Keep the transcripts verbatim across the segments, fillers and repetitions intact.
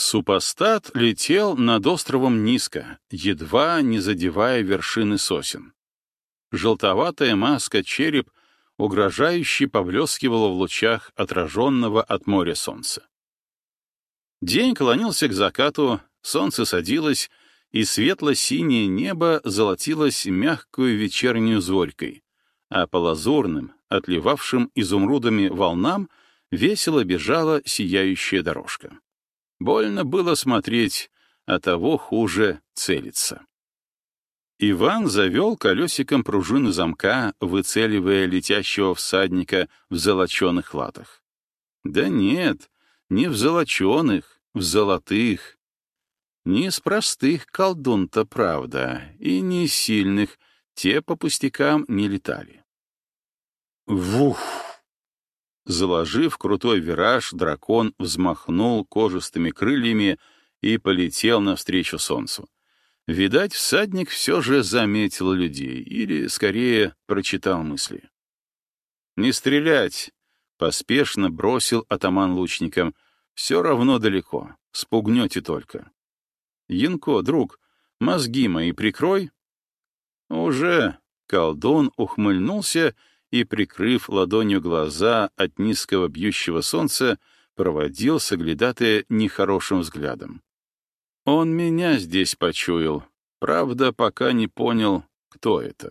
Супостат летел над островом низко, едва не задевая вершины сосен. Желтоватая маска череп угрожающе поблескивала в лучах отраженного от моря солнца. День клонился к закату, солнце садилось, и светло-синее небо золотилось мягкую вечернюю зорькой, а по лазурным, отливавшим изумрудами волнам, весело бежала сияющая дорожка. Больно было смотреть, а того хуже целиться. Иван завел колесиком пружины замка, выцеливая летящего всадника в золоченых латах. Да нет, не в золоченых, в золотых. Не из простых колдун-то, правда, и не из сильных, те по пустякам не летали. Вух! Заложив крутой вираж, дракон взмахнул кожистыми крыльями и полетел навстречу солнцу. Видать, всадник все же заметил людей, или, скорее, прочитал мысли. «Не стрелять!» — поспешно бросил атаман лучникам. «Все равно далеко, спугнете только. Янко, друг, мозги мои прикрой». «Уже!» — колдун ухмыльнулся и, прикрыв ладонью глаза от низкого бьющего солнца, проводил соглядатая нехорошим взглядом. Он меня здесь почуял, правда, пока не понял, кто это.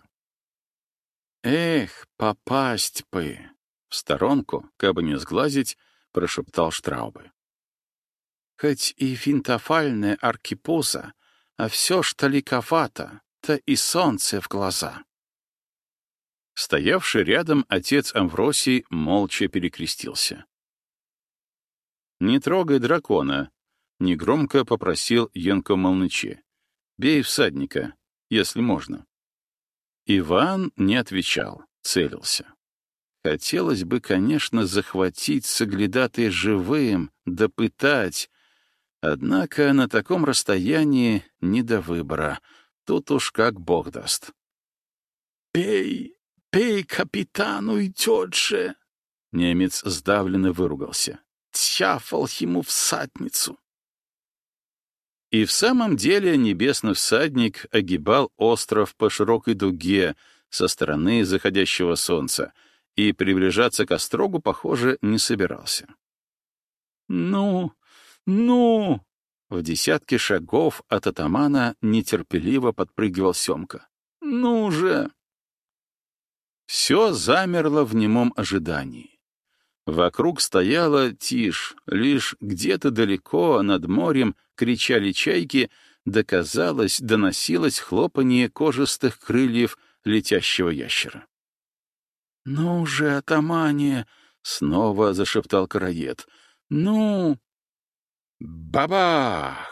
«Эх, попасть бы!» — в сторонку, кабы не сглазить, прошептал Штраубе. «Хоть и финтофальная аркипуза, а все ж таликовато, то и солнце в глаза». Стоявший рядом отец Амвросий молча перекрестился. «Не трогай дракона», — негромко попросил Янко Молныче. «Бей всадника, если можно». Иван не отвечал, целился. Хотелось бы, конечно, захватить соглядатая живым, допытать. Однако на таком расстоянии не до выбора. Тут уж как бог даст. «Пей, пей, капитан, уйдет же!» Немец сдавленно выругался. «Тяфал ему всадницу!» И в самом деле небесный всадник огибал остров по широкой дуге со стороны заходящего солнца и приближаться к острогу, похоже, не собирался. «Ну, ну!» В десятке шагов от атамана нетерпеливо подпрыгивал Семка. «Ну же!» Все замерло в немом ожидании. Вокруг стояла тишь, лишь где-то далеко над морем кричали чайки, да, казалось, доносилось хлопанье кожистых крыльев летящего ящера. «Ну же, атамане!» — снова зашептал караед. «Ну!» Бабах!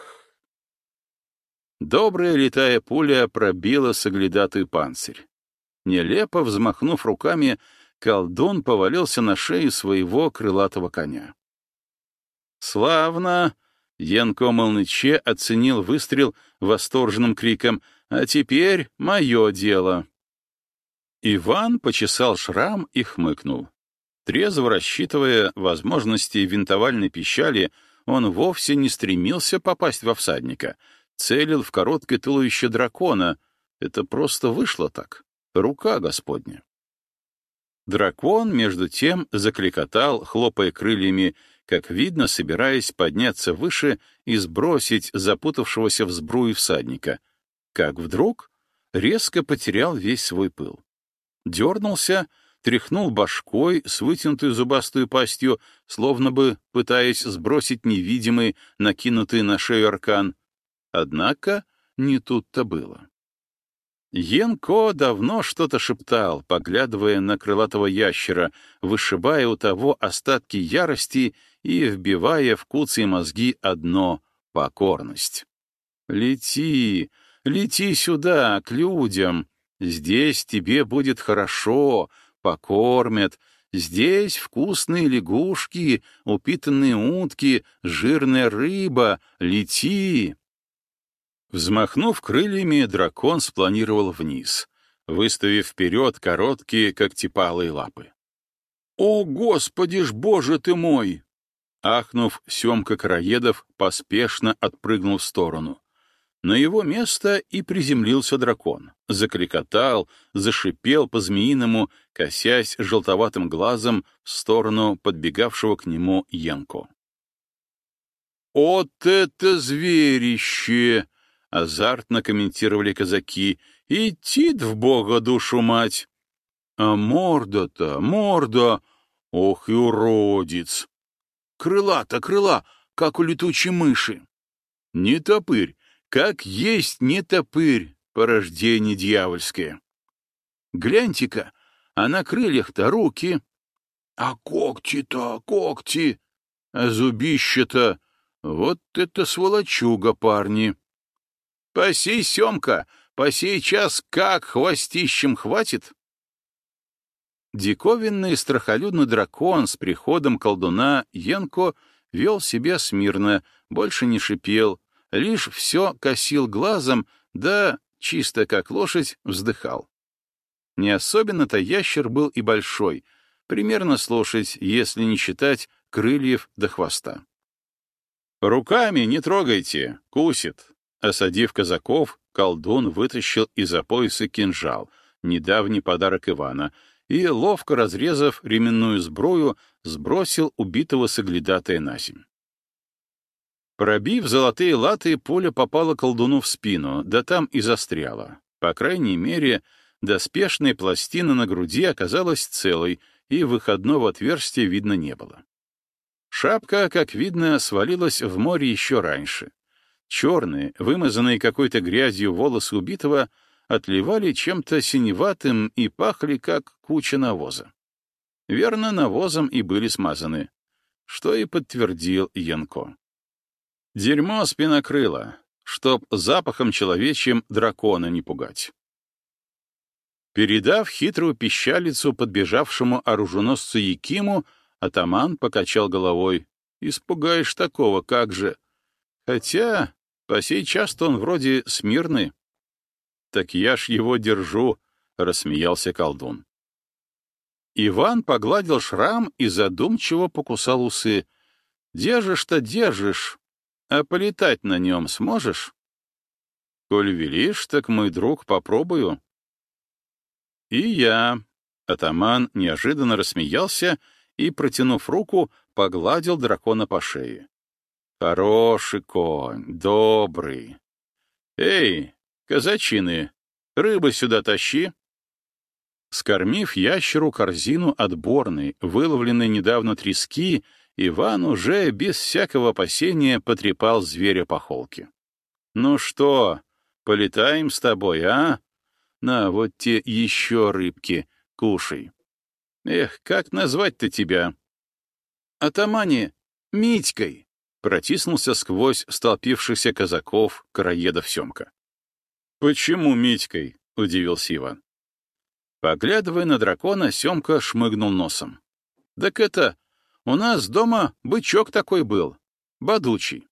Добрая летая пуля пробила соглядатый панцирь. Нелепо взмахнув руками, колдун повалился на шею своего крылатого коня. «Славно!» — Янко Молныче оценил выстрел восторженным криком. «А теперь мое дело!» Иван почесал шрам и хмыкнул. Трезво рассчитывая возможности винтовальной пищали, он вовсе не стремился попасть во всадника, целил в короткое туловище дракона. Это просто вышло так. Рука Господня. Дракон, между тем, закликотал, хлопая крыльями, как видно, собираясь подняться выше и сбросить запутавшегося в сбруе всадника, как вдруг резко потерял весь свой пыл. Дернулся, тряхнул башкой с вытянутой зубастой пастью, словно бы пытаясь сбросить невидимый, накинутый на шею аркан. Однако не тут-то было. Янко давно что-то шептал, поглядывая на крылатого ящера, вышибая у того остатки ярости и вбивая в куцые мозги одно — покорность. «Лети, лети сюда, к людям. Здесь тебе будет хорошо, покормят. Здесь вкусные лягушки, упитанные утки, жирная рыба. Лети!» Взмахнув крыльями, дракон спланировал вниз, выставив вперед короткие когтепалые лапы. «О, Господи ж, Боже ты мой!» Ахнув, Семка Короедов поспешно отпрыгнул в сторону. На его место и приземлился дракон. Закрикотал, зашипел по-змеиному, косясь желтоватым глазом в сторону подбегавшего к нему Янко. «От это зверище!» — азартно комментировали казаки. «Идти-т в бога душу мать!» «А морда-то, морда! Ох и уродец! Крыла-то крыла, как у летучей мыши! Не топырь, как есть не топырь, порождение дьявольское! Гляньте-ка, а на крыльях-то руки! А когти-то, когти! А зубище-то! Вот это сволочуга, парни! По сей, Семка, по сей час как хвостищем хватит?» Диковинный страхолюдный дракон с приходом колдуна Янко вел себя смирно, больше не шипел, лишь все косил глазом, да, чисто как лошадь, вздыхал. Не особенно-то ящер был и большой, примерно с лошадь, если не считать крыльев до хвоста. «Руками не трогайте, кусит!» Осадив казаков, колдун вытащил из-за пояса кинжал, недавний подарок Ивана, и, ловко разрезав ременную сбрую, сбросил убитого соглядатая на земь. Пробив золотые латы, пуля попала колдуну в спину, да там и застряла. По крайней мере, доспешная пластина на груди оказалась целой, и выходного отверстия видно не было. Шапка, как видно, свалилась в море еще раньше. Черные, вымазанные какой-то грязью волосы убитого отливали чем-то синеватым и пахли, как куча навоза. Верно, навозом и были смазаны, что и подтвердил Янко. Дерьмо спинокрыло, чтоб запахом человечьим дракона не пугать. Передав хитрую пищалицу подбежавшему оруженосцу Якиму, атаман покачал головой. «Испугаешь такого, как же? Хотя, по сей час-то он вроде смирный». «Так я ж его держу», — рассмеялся колдун. Иван погладил шрам и задумчиво покусал усы. «Держишь-то держишь, а полетать на нем сможешь?» «Коль велишь, так, мой друг, попробую». «И я», — атаман неожиданно рассмеялся и, протянув руку, погладил дракона по шее. «Хороший конь, добрый. Эй, казачины, рыбы сюда тащи». Скормив ящеру корзину отборной, выловленной недавно трески, Иван уже без всякого опасения потрепал зверя по холке. «Ну что, полетаем с тобой, а? На, вот те еще рыбки, кушай. Эх, как назвать-то тебя?» «Атамане, Митькой!» — протиснулся сквозь столпившихся казаков Короедов Семка. «Почему Митькой?» — удивился Иван. Поглядывая на дракона, Семка шмыгнул носом. «Так это, у нас дома бычок такой был, бодучий».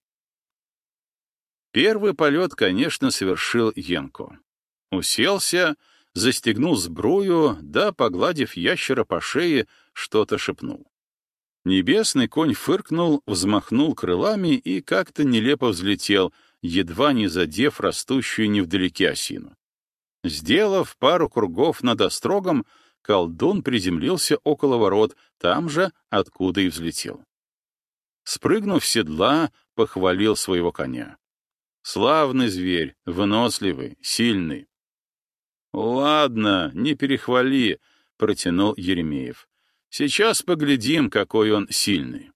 Первый полет, конечно, совершил Янко. Уселся, застегнул сбрую, да, погладив ящера по шее, что-то шепнул. Небесный конь фыркнул, взмахнул крылами и как-то нелепо взлетел, едва не задев растущую невдалеке осину. Сделав пару кругов над острогом, колдун приземлился около ворот, там же, откуда и взлетел. Спрыгнув с седла, похвалил своего коня. Славный зверь, выносливый, сильный. «Ладно, не перехвали», — протянул Еремеев. «Сейчас поглядим, какой он сильный».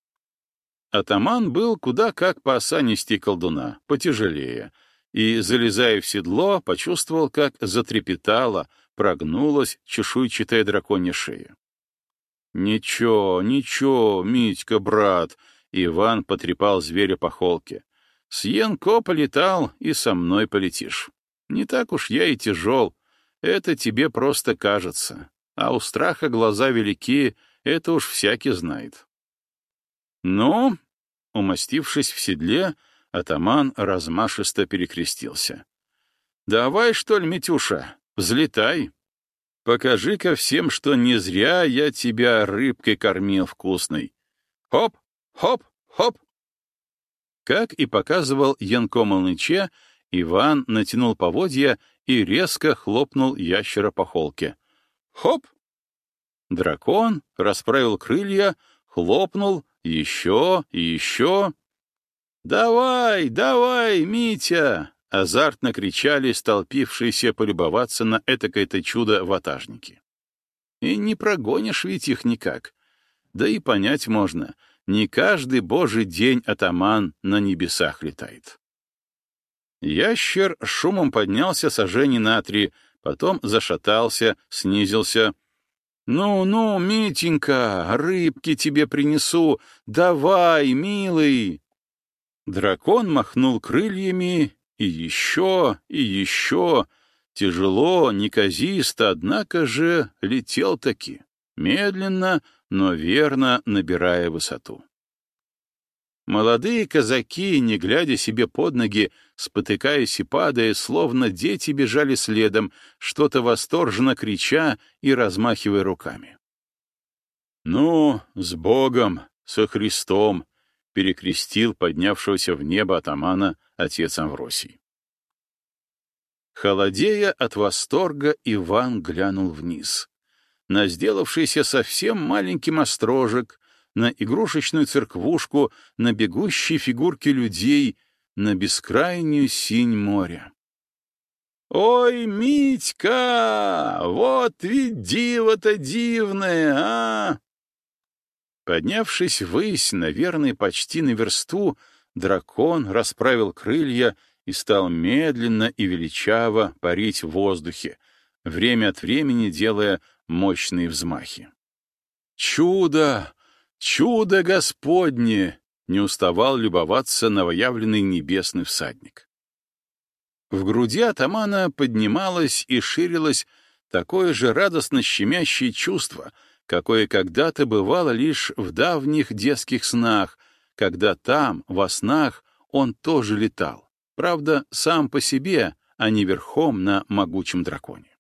Атаман был куда как поосанистей колдуна, потяжелее, и, залезая в седло, почувствовал, как затрепетала, прогнулась чешуйчатая драконья шея. «Ничего, ничего, Митька, брат», — Иван потрепал зверя по холке. «С Янко полетал, и со мной полетишь. Не так уж я и тяжел, это тебе просто кажется, а у страха глаза велики, это уж всякий знает». «Ну», — умастившись в седле, атаман размашисто перекрестился. «Давай, что ли, Митюша, взлетай. Покажи-ка всем, что не зря я тебя рыбкой кормил вкусной. Хоп, Хоп, хоп. Как и показывал Янко Молныче, Иван натянул поводья и резко хлопнул ящера по холке. Хоп! Дракон расправил крылья, хлопнул еще и еще. «Давай, давай, Митя!» — азартно кричали столпившиеся полюбоваться на этакое-то чудо ватажники. И не прогонишь ведь их никак. Да и понять можно, не каждый божий день атаман на небесах летает. Ящер шумом поднялся сажени на три, потом зашатался, снизился. «Ну-ну, Митенька, рыбки тебе принесу, давай, милый!» Дракон махнул крыльями, и еще, и еще, тяжело, неказисто, однако же летел-таки, медленно, но верно набирая высоту. Молодые казаки, не глядя себе под ноги, спотыкаясь и падая, словно дети бежали следом, что-то восторженно крича и размахивая руками. «Ну, с Богом, со Христом!» — перекрестил поднявшегося в небо атамана отец Амвросий. Холодея от восторга, Иван глянул вниз. На сделавшийся совсем маленьким острожек, на игрушечную церквушку, на бегущие фигурки людей, на бескрайнюю синь моря. «Ой, Митька, вот ведь диво-то дивное, а!» Поднявшись ввысь, наверное, почти на версту, дракон расправил крылья и стал медленно и величаво парить в воздухе, время от времени делая мощные взмахи. «Чудо! Чудо Господне!» — не уставал любоваться новоявленный небесный всадник. В груди атамана поднималось и ширилось такое же радостно щемящее чувство, какое когда-то бывало лишь в давних детских снах, когда там, во снах, он тоже летал, правда, сам по себе, а не верхом на могучем драконе.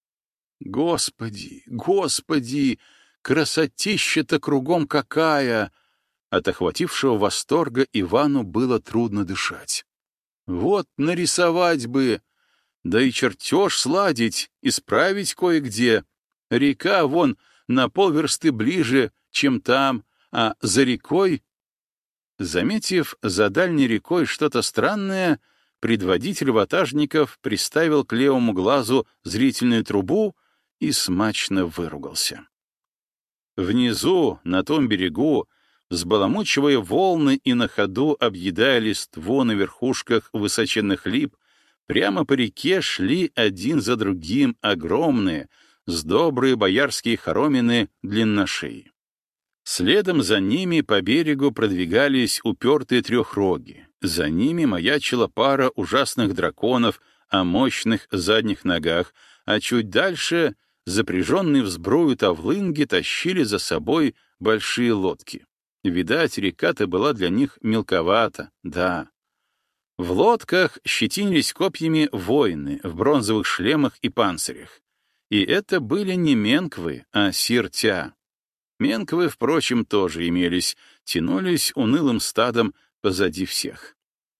«Господи, Господи, красотища-то кругом какая!» От охватившего восторга Ивану было трудно дышать. «Вот нарисовать бы, да и чертеж сладить, исправить кое-где. Река вон на полверсты ближе, чем там, а за рекой...» Заметив за дальней рекой что-то странное, предводитель ватажников приставил к левому глазу зрительную трубу и смачно выругался. Внизу, на том берегу, взбаламучивая волны и на ходу объедая листву на верхушках высоченных лип, прямо по реке шли один за другим огромные, с добрые боярские хоромины длинношеи. Следом за ними по берегу продвигались упертые трехроги. За ними маячила пара ужасных драконов о мощных задних ногах, а чуть дальше запряженные в сбрую тавлынги тащили за собой большие лодки. Видать, река-то была для них мелковата, да. В лодках щетинились копьями воины в бронзовых шлемах и панцирях. И это были не менквы, а сиртя. Менквы, впрочем, тоже имелись, тянулись унылым стадом позади всех.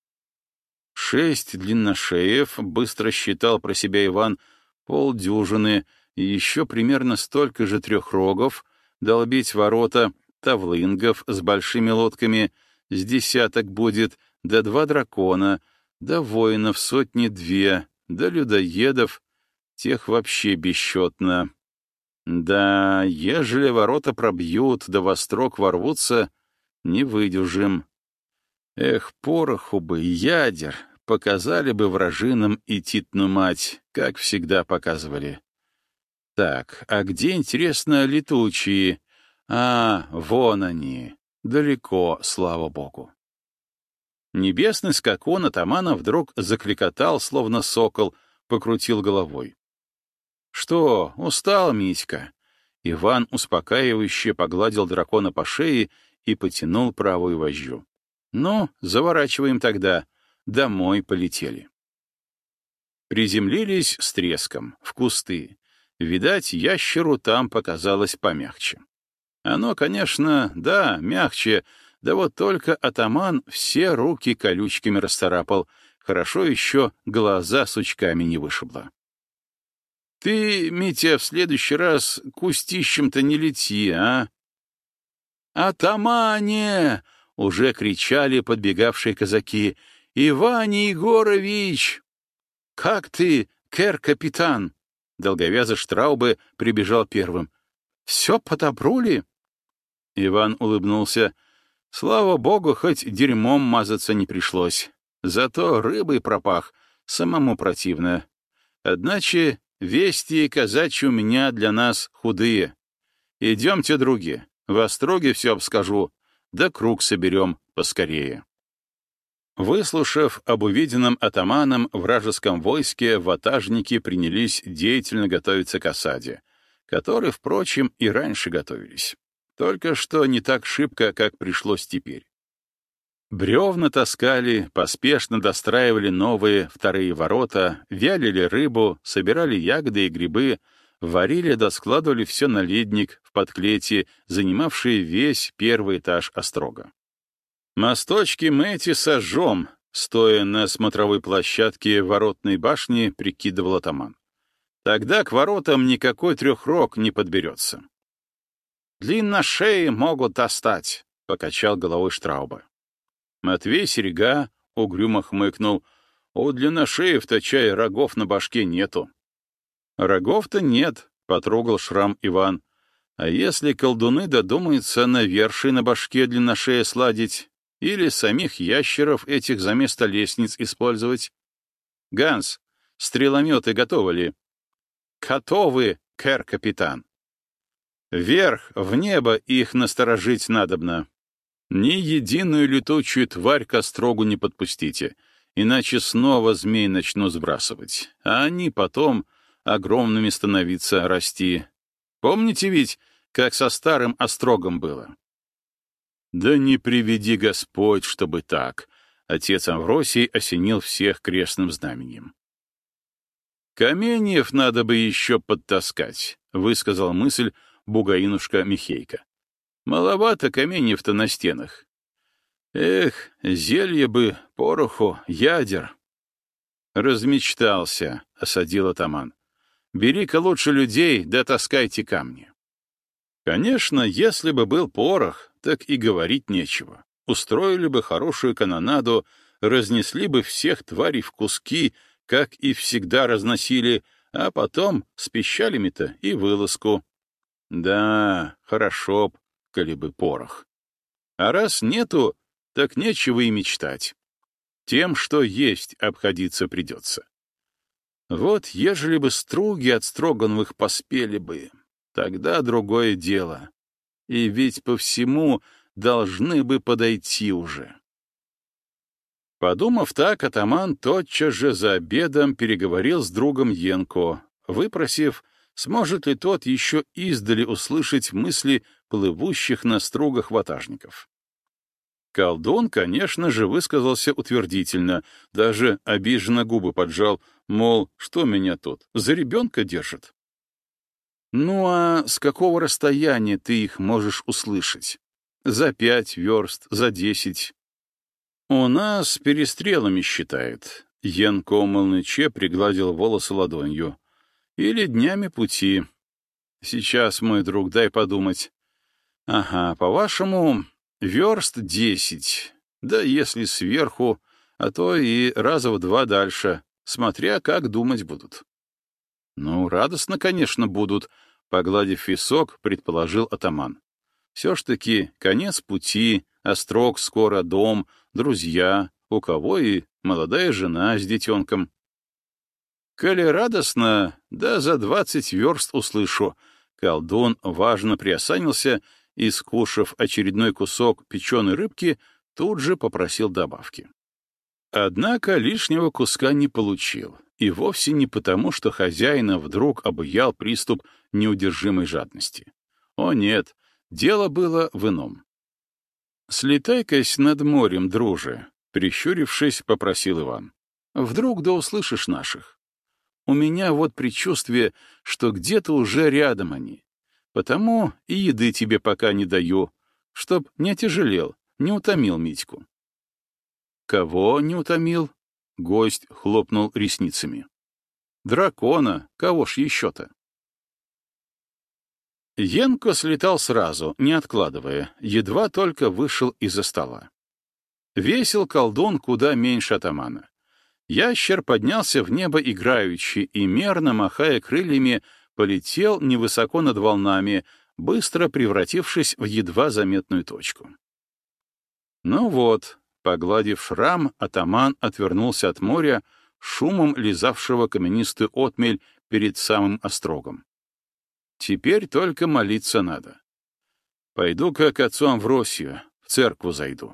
Шесть длинношеев, быстро считал про себя Иван, полдюжины, и еще примерно столько же трехрогов, долбить ворота, тавлынгов с большими лодками, с десяток будет, да два дракона, да воинов сотни-две, да людоедов, тех вообще бесчетно. Да, ежели ворота пробьют, да во строк ворвутся, не выдержим. Эх, пороху бы, ядер, показали бы вражинам и Титну мать, как всегда показывали. Так, а где, интересно, летучие? А, вон они, далеко, слава богу. Небесный скакун атамана вдруг закликотал, словно сокол, покрутил головой. «Что, устал, Митька?» Иван успокаивающе погладил дракона по шее и потянул правую вожжу. «Ну, заворачиваем тогда. Домой полетели». Приземлились с треском, в кусты. Видать, ящеру там показалось помягче. Оно, конечно, да, мягче, Да вот только атаман все руки колючками расцарапал, хорошо еще глаза сучками не вышибло. Ты, Митя, в следующий раз кустищем-то не лети, а? «Атамане!» — уже кричали подбегавшие казаки. «Иван Егорович!» «Как ты, кэр-капитан?» Долговязый Штраубе прибежал первым. «Все по-добру ли?» Иван улыбнулся. Слава богу, хоть дерьмом мазаться не пришлось. Зато рыбой пропах, самому противно. Одначе вести казачьи у меня для нас худые. Идемте, други, в Остроге все обскажу, да круг соберем поскорее. Выслушав об увиденном атаманом вражеском войске, ватажники принялись деятельно готовиться к осаде, которой, впрочем, и раньше готовились. Только что не так шибко, как пришлось теперь. Бревна таскали, поспешно достраивали новые вторые ворота, вялили рыбу, собирали ягоды и грибы, варили да складывали все на ледник в подклете, занимавший весь первый этаж острога. «Мосточки мы эти сожжем», — стоя на смотровой площадке воротной башни, прикидывал атаман. «Тогда к воротам никакой трехрог не подберется». «Длинношеи могут достать», — покачал головой Штрауба. Матвей Серега угрюмо хмыкнул. «У длинношеев-то чай рогов на башке нету». «Рогов-то нет», — потрогал шрам Иван. «А если колдуны додумаются навершие на башке длинношея сладить или самих ящеров этих за место лестниц использовать? Ганс, стрелометы готовы ли?» «Готовы, кэр-капитан». «Вверх, в небо их насторожить надобно. Ни единую летучую тварь к острогу не подпустите, иначе снова змей начну сбрасывать, а они потом огромными становиться, расти. Помните ведь, как со старым острогом было?» «Да не приведи Господь, чтобы так», — отец Амвросий осенил всех крестным знаменем. «Каменьев надо бы еще подтаскать», — высказал мысль бугаинушка Михейка. «Маловато каменьев-то на стенах. Эх, зелье бы, пороху, ядер». «Размечтался», — осадил атаман. «Бери-ка лучше людей, да таскайте камни». Конечно, если бы был порох, так и говорить нечего. Устроили бы хорошую канонаду, разнесли бы всех тварей в куски, как и всегда разносили, а потом с пищалями-то и вылазку. Да, хорошо б, коли бы порох. А раз нету, так нечего и мечтать. Тем, что есть, обходиться придется. Вот ежели бы струги от Строгановых поспели бы, тогда другое дело. И ведь по всему должны бы подойти уже. Подумав так, атаман тотчас же за обедом переговорил с другом Енко, выпросив, сможет ли тот еще издали услышать мысли плывущих на стругах ватажников. Колдун, конечно же, высказался утвердительно, даже обиженно губы поджал, мол, что меня тут, за ребенка держит? «Ну а с какого расстояния ты их можешь услышать? За пять верст, за десять?» «У нас перестрелами считает», — Янко Молныче пригладил волосы ладонью. «Или днями пути. Сейчас, мой друг, дай подумать. Ага, по-вашему, верст десять, да если сверху, а то и раза в два дальше, смотря как думать будут». «Ну, радостно, конечно, будут», — погладив висок, предположил атаман. «Все ж таки конец пути, острог скоро, дом, друзья, у кого и молодая жена с детенком». «Коли радостно, да за двадцать верст услышу», — колдун важно приосанился и, скушав очередной кусок печеной рыбки, тут же попросил добавки. Однако лишнего куска не получил, и вовсе не потому, что хозяина вдруг обуял приступ неудержимой жадности. О нет, дело было в ином. «Слетай-кась над морем, друже», — прищурившись, попросил Иван. «Вдруг да услышишь наших. У меня вот предчувствие, что где-то уже рядом они. Потому и еды тебе пока не даю, чтоб не отяжелел, не утомил Митьку. Кого не утомил? Гость хлопнул ресницами. Дракона, кого ж еще-то? Енко слетал сразу, не откладывая, едва только вышел из-за стола. Весил колдун куда меньше атамана. Ящер поднялся в небо играючи и, мерно махая крыльями, полетел невысоко над волнами, быстро превратившись в едва заметную точку. Ну вот, погладив шрам, атаман отвернулся от моря, шумом лизавшего каменистую отмель перед самым острогом. Теперь только молиться надо. Пойду-ка к отцу Амвросию, в церкву зайду.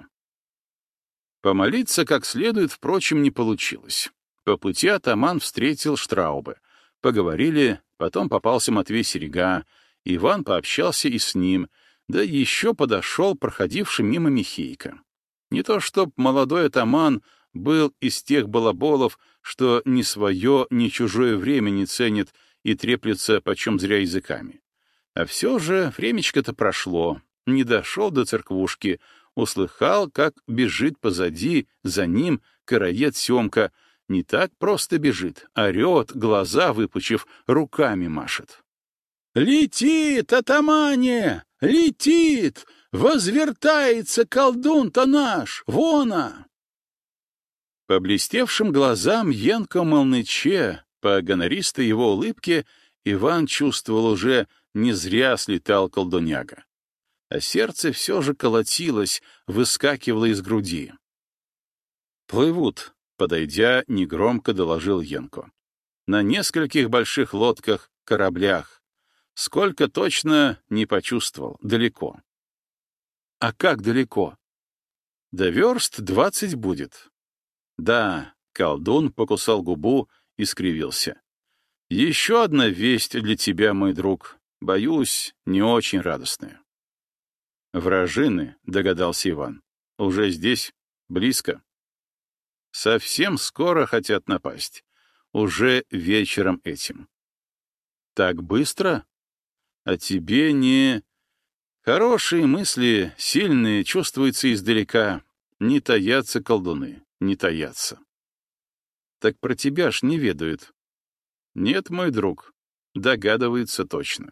Помолиться как следует, впрочем, не получилось. По пути атаман встретил Штраубе. Поговорили, потом попался Матвей Серега, Иван пообщался и с ним, да еще подошел проходивший мимо Михейка. Не то чтоб молодой атаман был из тех балаболов, что ни свое, ни чужое время не ценит и треплется почем зря языками. А все же времечко-то прошло, не дошел до церквушки, услыхал, как бежит позади, за ним караед Семка. Не так просто бежит, орет, глаза выпучив, руками машет. «Летит, атамане! Летит! Возвертается колдун-то наш! Вона!» По блестевшим глазам Енко Молныче, по гонористой его улыбке, Иван чувствовал уже, не зря слетал колдуняга. А сердце все же колотилось, выскакивало из груди. «Плывут», — подойдя, негромко доложил Енко. «На нескольких больших лодках, кораблях. Сколько точно не почувствовал, далеко». «А как далеко?» «Да верст двадцать будет». «Да», — колдун покусал губу и скривился. «Еще одна весть для тебя, мой друг. Боюсь, не очень радостная». «Вражины», — догадался Иван. «Уже здесь? Близко?» «Совсем скоро хотят напасть. Уже вечером этим». «Так быстро? А тебе не...» «Хорошие мысли, сильные, чувствуются издалека. Не таятся колдуны, не таятся». «Так про тебя ж не ведают». «Нет, мой друг, догадывается точно».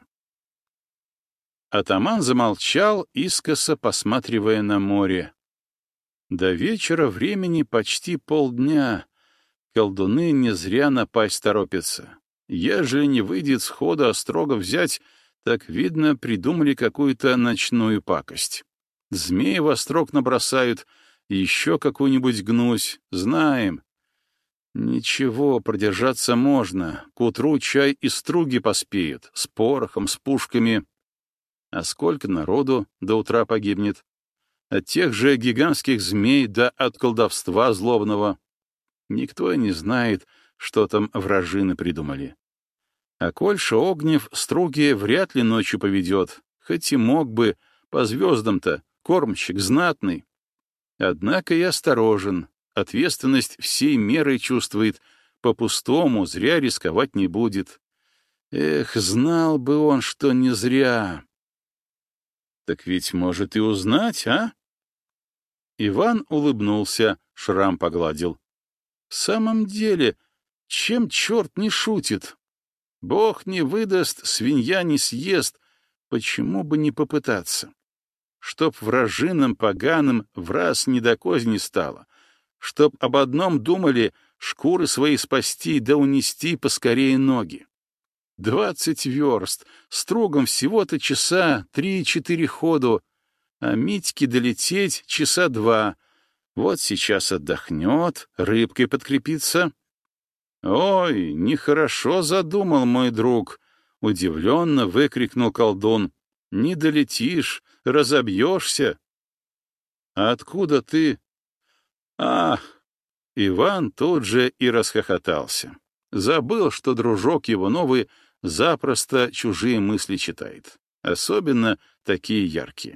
Атаман замолчал, искоса посматривая на море. До вечера времени почти полдня. Колдуны не зря напасть торопятся. Ежели не выйдет сходу острого взять, так, видно, придумали какую-то ночную пакость. Змеи во острог набросают, еще какую-нибудь гнусь, знаем. Ничего, продержаться можно. К утру чай и струги поспеют, с порохом, с пушками. А сколько народу до утра погибнет? От тех же гигантских змей да от колдовства злобного. Никто и не знает, что там вражины придумали. А Кольша Огнев струги вряд ли ночью поведет, хоть и мог бы, по звездам-то, кормщик знатный. Однако и осторожен, ответственность всей мерой чувствует, по-пустому зря рисковать не будет. Эх, знал бы он, что не зря. Так ведь может и узнать, а? Иван улыбнулся, шрам погладил. В самом деле, чем черт не шутит? Бог не выдаст, свинья не съест, почему бы не попытаться? Чтоб вражинам поганым враз не до козни стало, чтоб об одном думали, шкуры свои спасти да унести поскорее ноги. Двадцать верст, строгом всего-то часа три-четыре ходу, а Митьке долететь часа два. Вот сейчас отдохнет, рыбкой подкрепится. «Ой, нехорошо задумал мой друг!» — удивленно выкрикнул колдун. «Не долетишь, разобьешься!» «А откуда ты?» «Ах!» — Иван тут же и расхохотался. Забыл, что дружок его новый запросто чужие мысли читает, особенно такие яркие.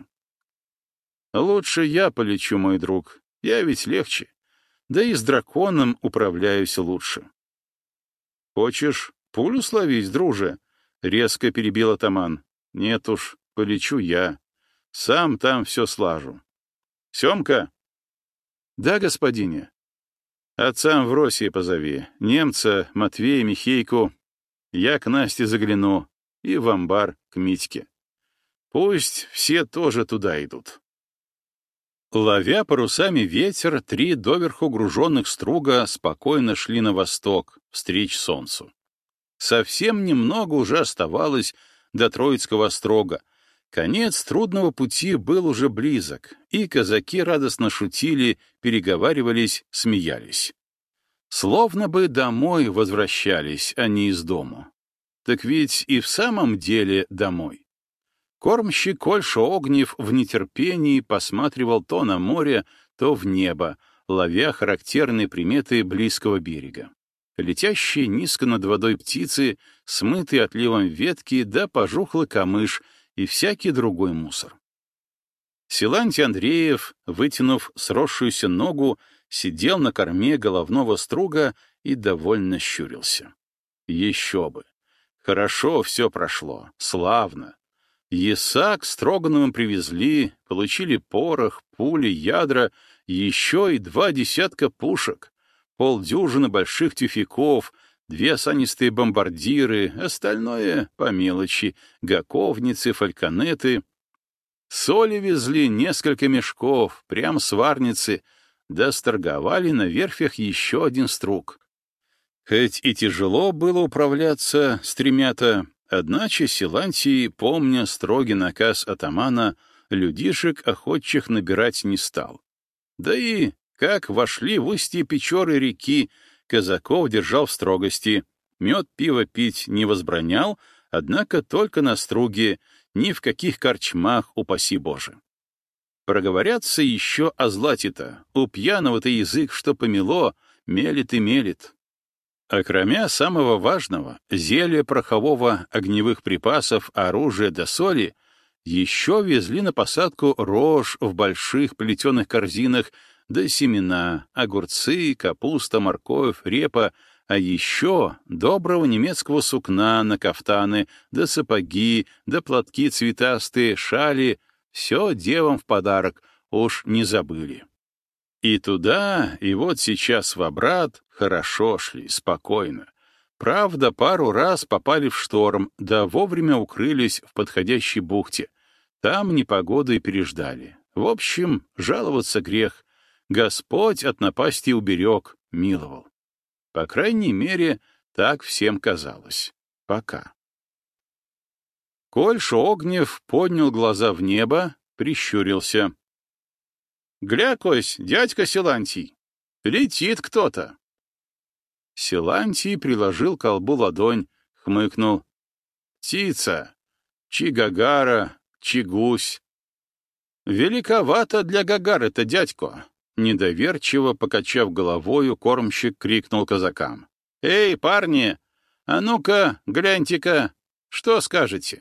«Лучше я полечу, мой друг, я ведь легче, да и с драконом управляюсь лучше». «Хочешь пулю словить, друже?» — резко перебил атаман. «Нет уж, полечу я. Сам там все слажу». Семка?» «Да, господине». «Отцам в России позови. Немца, Матвея, Михейку. Я к Насте загляну. И в амбар к Митьке. Пусть все тоже туда идут». Ловя парусами ветер, три доверху груженных струга спокойно шли на восток, встреч солнцу. Совсем немного уже оставалось до Троицкого острога. Конец трудного пути был уже близок, и казаки радостно шутили, переговаривались, смеялись. Словно бы домой возвращались, а не из дому. Так ведь и в самом деле домой. Кормщик Кольша Огнев в нетерпении посматривал то на море, то в небо, ловя характерные приметы близкого берега. Летящие низко над водой птицы, смытые отливом ветки да пожухлый камыш и всякий другой мусор. Силантий Андреев, вытянув сросшуюся ногу, сидел на корме головного струга и довольно щурился. Еще бы! Хорошо все прошло, славно. Яса к Строгановым привезли, получили порох, пули, ядра, еще и два десятка пушек, полдюжины больших тюфяков, две осанистые бомбардиры, остальное по мелочи, гаковницы, фальконеты. Соли везли несколько мешков, прям с Варницы, да сторговали на верфях еще один струг. Хоть и тяжело было управляться с тремя-то, одначе Силантий, помня строгий наказ атамана, людишек охотчих набирать не стал. Да и, как вошли в устье Печоры реки, казаков держал в строгости, мед, пиво пить не возбранял, однако только на струге, ни в каких корчмах, упаси Боже. Проговорятся еще о злате-то, у пьяного-то язык, что помело, мелет и мелет. А кроме самого важного, зелья порохового, огневых припасов, оружия да соли, еще везли на посадку рожь в больших плетеных корзинах, да семена, огурцы, капуста, морковь, репа, а еще доброго немецкого сукна на кафтаны, да сапоги, да платки цветастые, шали, все девам в подарок, уж не забыли. И туда, и вот сейчас в обрат хорошо шли, спокойно. Правда, пару раз попали в шторм, да вовремя укрылись в подходящей бухте. Там непогоду и переждали. В общем, жаловаться грех. Господь от напасти уберег, миловал. По крайней мере, так всем казалось. Пока. Кольша Огнев поднял глаза в небо, прищурился. «Гля, Кось, дядька Силантий, летит кто-то». Силантий приложил к колбу ладонь, хмыкнул. «Птица, чи гагара, чи гусь». «Великовато для гагары-то, дядько», — недоверчиво покачав головою, кормщик крикнул казакам. «Эй, парни, а ну-ка, гляньте-ка, что скажете?»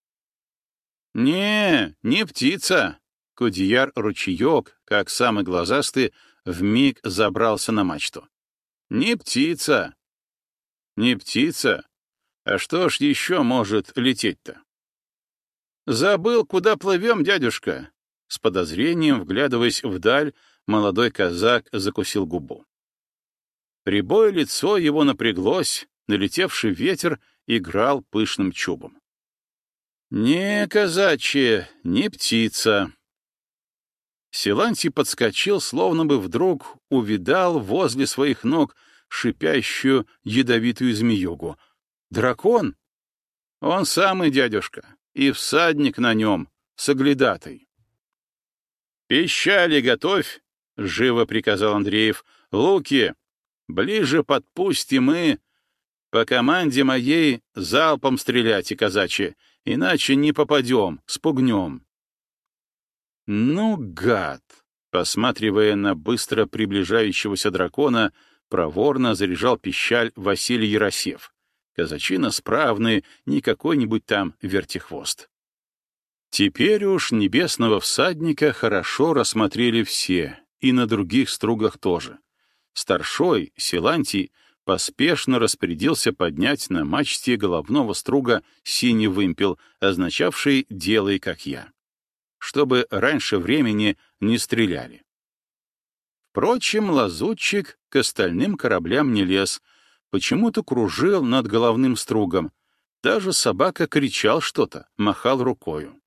«Не, не птица». Кудияр-ручеек, как самый глазастый, вмиг забрался на мачту. «Не птица! Не птица! А что ж еще может лететь-то?» «Забыл, куда плывем, дядюшка?» С подозрением, вглядываясь вдаль, молодой казак закусил губу. Прибое лицо его напряглось, налетевший ветер играл пышным чубом. «Не казачье, не птица!» Силантий подскочил, словно бы вдруг увидал возле своих ног шипящую ядовитую змеюгу. «Дракон? Он самый, дядюшка, и всадник на нем, соглядатай». «Пищали готовь!» — живо приказал Андреев. «Луки! Ближе подпустим и... По команде моей залпом стреляйте, казачьи, иначе не попадем, спугнем». «Ну, гад!» — посматривая на быстро приближающегося дракона, проворно заряжал пищаль Василий Яросев. Казачина справный, не какой-нибудь там вертихвост. Теперь уж небесного всадника хорошо рассмотрели все, и на других стругах тоже. Старшой, Силантий, поспешно распорядился поднять на мачте головного струга синий вымпел, означавший «делай, как я». Чтобы раньше времени не стреляли. Впрочем, лазутчик к остальным кораблям не лез, почему-то кружил над головным стругом. Даже собака кричал что-то, махал рукою.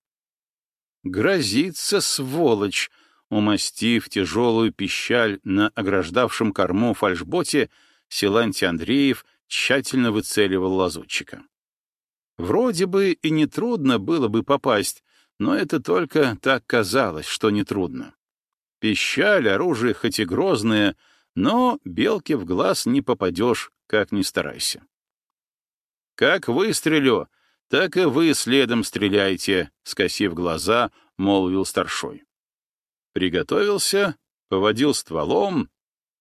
Грозится, сволочь! Умастив тяжелую пищаль на ограждавшем корму фальшботе, Силантий Андреев тщательно выцеливал лазутчика. Вроде бы и нетрудно было бы попасть, но это только так казалось, что нетрудно. Пищаль — оружие хоть и грозное, но белке в глаз не попадешь, как ни старайся. «Как выстрелю, так и вы следом стреляйте», — скосив глаза, молвил старшой. Приготовился, поводил стволом.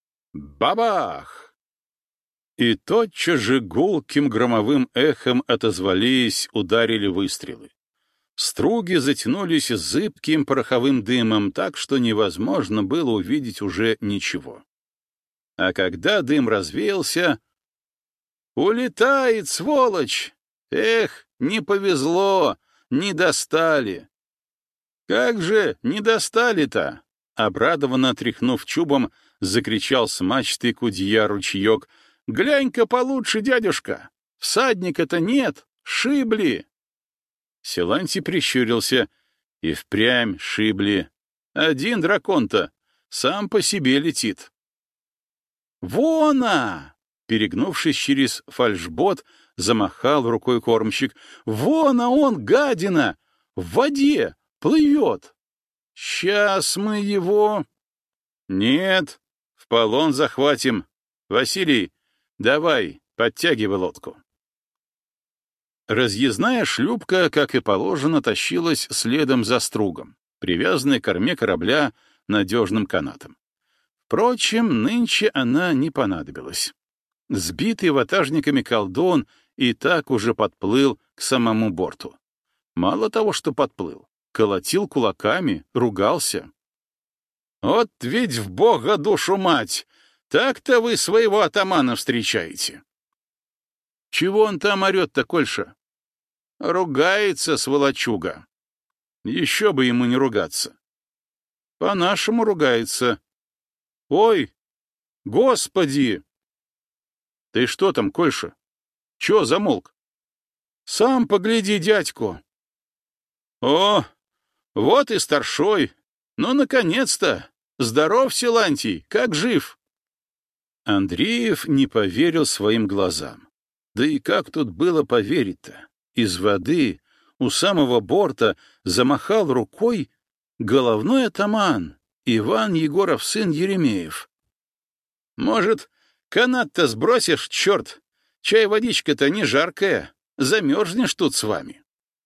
Бабах! И тотчас же гулким громовым эхом отозвались, ударили выстрелы. Струги затянулись зыбким пороховым дымом, так что невозможно было увидеть уже ничего. А когда дым развеялся... «Улетает, сволочь! Эх, не повезло, не достали!» «Как же не достали-то?» — обрадованно тряхнув чубом, закричал с мачты кудья ручеек. «Глянь-ка получше, дядюшка! Всадника-то нет, шибли!» Силантий прищурился. И впрямь шибли. Один дракон-то сам по себе летит. «Вон-а!» — перегнувшись через фальшбот, замахал рукой кормщик. «Вон-а он, гадина! В воде! Плывет! Сейчас мы его...» «Нет, в полон захватим. Василий, давай, подтягивай лодку». Разъездная шлюпка, как и положено, тащилась следом за стругом, привязанной к корме корабля надежным канатом. Впрочем, нынче она не понадобилась. Сбитый ватажниками колдун и так уже подплыл к самому борту. Мало того, что подплыл, колотил кулаками, ругался. «Вот ведь в бога душу мать! Так-то вы своего атамана встречаете!» «Чего он там орет-то, Кольша?» «Ругается, сволочуга!» «Еще бы ему не ругаться!» «По-нашему ругается!» «Ой, господи!» «Ты что там, Кольша? Чего замолк?» «Сам погляди, дядьку!» «О, вот и старшой! Ну, наконец-то! Здоров, Силантий, как жив?» Андреев не поверил своим глазам. Да и как тут было поверить-то? Из воды у самого борта замахал рукой головной атаман Иван Егоров, сын Еремеев. «Может, канат-то сбросишь, черт? Чай водичка-то не жаркая, замерзнешь тут с вами».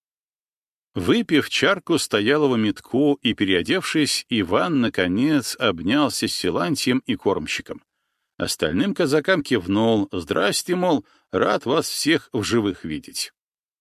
Выпив чарку стоялого метку и переодевшись, Иван, наконец, обнялся с Силантием и кормщиком. Остальным казакам кивнул: «Здрасте, мол, рад вас всех в живых видеть».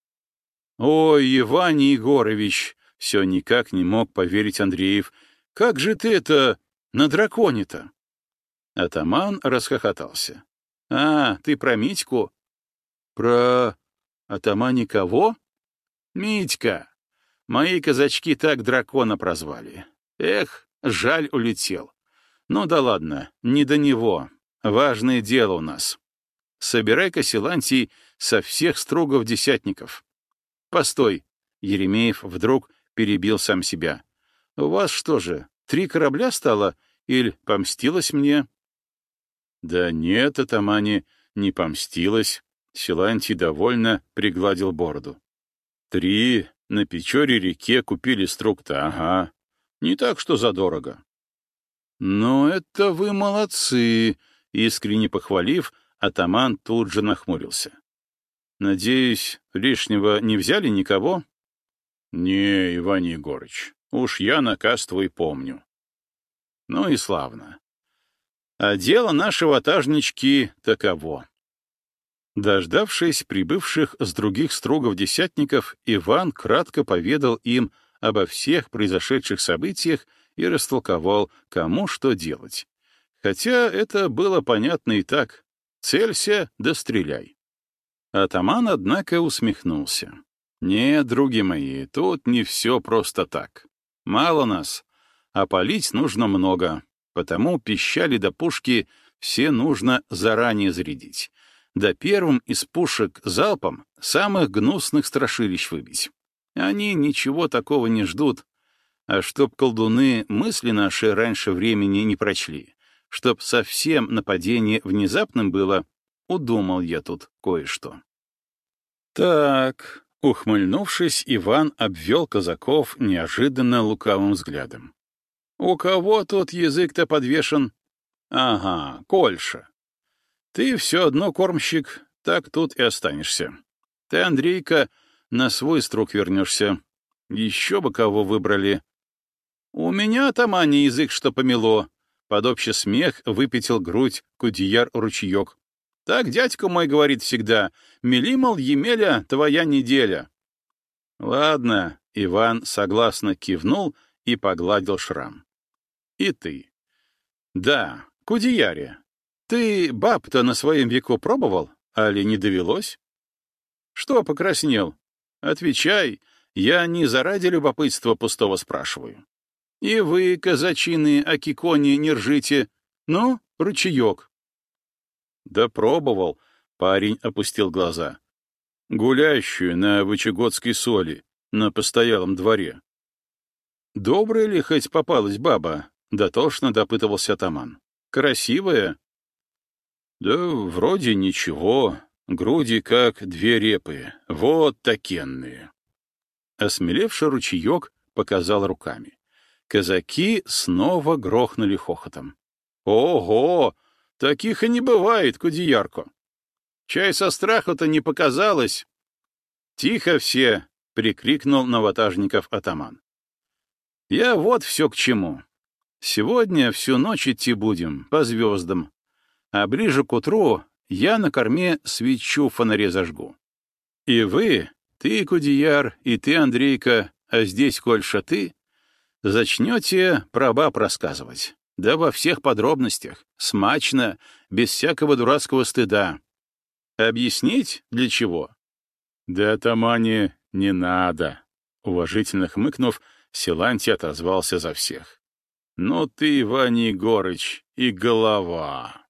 «Ой, Иван Егорович!» — все никак не мог поверить Андреев. «Как же ты это на драконе-то?» Атаман расхохотался. «А, ты про Митьку?» «Про атамане кого?» «Митька. Мои казачки так дракона прозвали. Эх, жаль, улетел. Ну да ладно, не до него. Важное дело у нас. Собирай-ка, Силантий, со всех стругов десятников». «Постой!» — Еремеев вдруг перебил сам себя. «У вас что же, три корабля стало? Или помстилась мне?» «Да нет, атамане, не помстилась». Силантий довольно пригладил бороду. «Три на Печоре-реке купили струг-то, ага. Не так, что задорого». «Ну, это вы молодцы!» — искренне похвалив, атаман тут же нахмурился. «Надеюсь, лишнего не взяли никого?» «Не, Иван Егорыч, уж я наказ твой помню». «Ну и славно. А дело наши ватажнички таково». Дождавшись прибывших с других стругов десятников, Иван кратко поведал им обо всех произошедших событиях и растолковал, кому что делать. Хотя это было понятно и так. Целься да стреляй. Атаман, однако, усмехнулся. «Нет, други мои, тут не все просто так. Мало нас, а палить нужно много, потому пищали до пушки все нужно заранее зарядить. Да первым из пушек залпом самых гнусных страшилищ выбить. Они ничего такого не ждут, а чтоб колдуны мысли наши раньше времени не прочли, чтоб совсем нападение внезапным было, удумал я тут кое-что. Так, ухмыльнувшись, Иван обвел казаков неожиданно лукавым взглядом. У кого тут язык-то подвешен? Ага, Кольша. Ты все одно кормщик, так тут и останешься. Ты, Андрейка, на свой строк вернешься. Еще бы кого выбрали. У меня там а не язык, что помело. Под общий смех выпятил грудь Кудеяр-ручеек. Так дядька мой говорит всегда: мели, мол, Емеля, твоя неделя. Ладно, Иван согласно кивнул и погладил шрам. И ты. Да, Кудеяре, ты баб-то на своем веку пробовал, али не довелось? Что покраснел? Отвечай, я не заради любопытства пустого спрашиваю. И вы, казачины, о киконе не ржите. Ну, ручеек. Да пробовал, парень опустил глаза. Гулящую на Вычегодской соли, на постоялом дворе. Добрая ли хоть попалась баба? Дотошно допытывался атаман. Красивая? Да вроде ничего. Груди как две репы. Вот такенные. Осмелевший ручеек показал руками. Казаки снова грохнули хохотом. Ого! Таких и не бывает, Кудеярко. Чай со страху-то не показалось. Тихо все! — прикрикнул на ватажников атаман. Я вот все к чему. Сегодня всю ночь идти будем, по звездам. А ближе к утру я на корме свечу в фонаре зажгу. И вы, ты, Кудеяр, и ты, Андрейка, а здесь, Кольша, ты, зачнете про баб рассказывать. Да во всех подробностях, смачно, без всякого дурацкого стыда. Объяснить для чего? Да, атамане, не надо. Уважительно хмыкнув, Силантий отозвался за всех. Ну ты, Ваня Егорыч, и голова.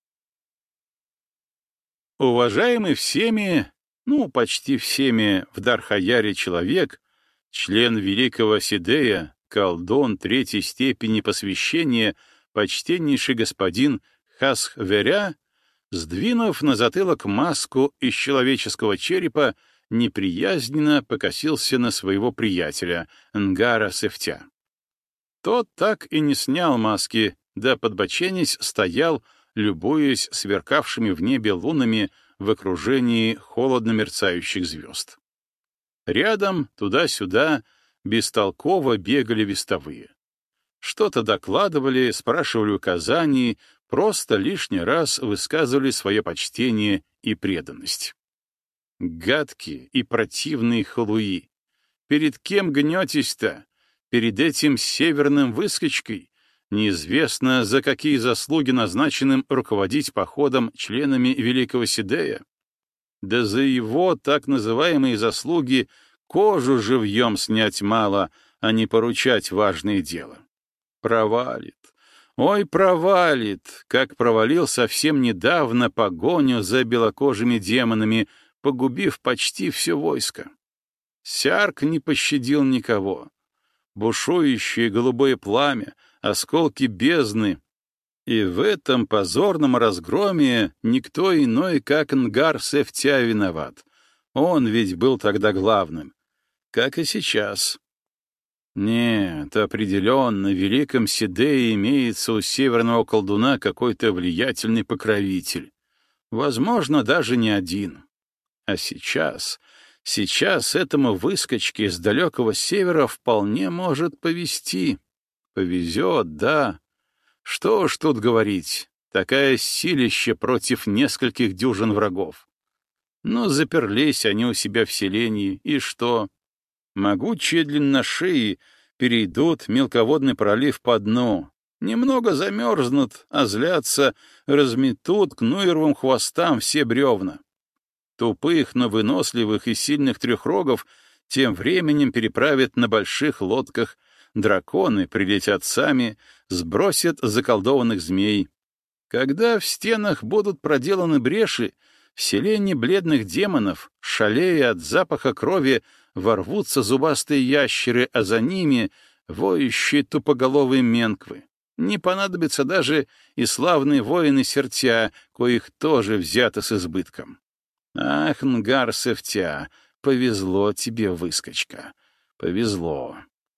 Уважаемый всеми, ну, почти всеми в Дархаяре человек, член великого Сидея, колдун третьей степени посвящения, почтеннейший господин Хасхверя, сдвинув на затылок маску из человеческого черепа, неприязненно покосился на своего приятеля, Нгара Сефтя. Тот так и не снял маски, да подбоченясь стоял, любуясь сверкавшими в небе лунами в окружении холодно мерцающих звезд. Рядом, туда-сюда, бестолково бегали вестовые. Что-то докладывали, спрашивали указаний, просто лишний раз высказывали свое почтение и преданность. Гадкие и противные халуи! Перед кем гнетесь-то? Перед этим северным выскочкой? Неизвестно, за какие заслуги назначенным руководить походом членами Великого Сидея. Да за его так называемые заслуги кожу живьем снять мало, а не поручать важное дело. Провалит. Ой, провалит, как провалил совсем недавно погоню за белокожими демонами, погубив почти все войско. Сярк не пощадил никого. Бушующее голубое пламя, осколки бездны. И в этом позорном разгроме никто иной, как Нгар Сефтя, виноват. Он ведь был тогда главным. Как и сейчас. Нет, определенно, в Великом Сидее имеется у северного колдуна какой-то влиятельный покровитель. Возможно, даже не один. А сейчас, сейчас этому выскочке с далекого севера вполне может повезти. Повезет, да. Что ж тут говорить, такая силища против нескольких дюжин врагов. Но заперлись они у себя в селении, и что? Могучие длинношеи перейдут мелководный пролив по дну, немного замерзнут, озлятся, разметут к нуеровым хвостам все бревна. Тупых, но выносливых и сильных трехрогов тем временем переправят на больших лодках, драконы прилетят сами, сбросят заколдованных змей. Когда в стенах будут проделаны бреши, в селении бледных демонов, шалея от запаха крови, ворвутся зубастые ящеры, а за ними — воющие тупоголовые менквы. Не понадобятся даже и славные воины Сертя, коих тоже взято с избытком. Ах, Нгар Сефтя, повезло тебе, выскочка, повезло.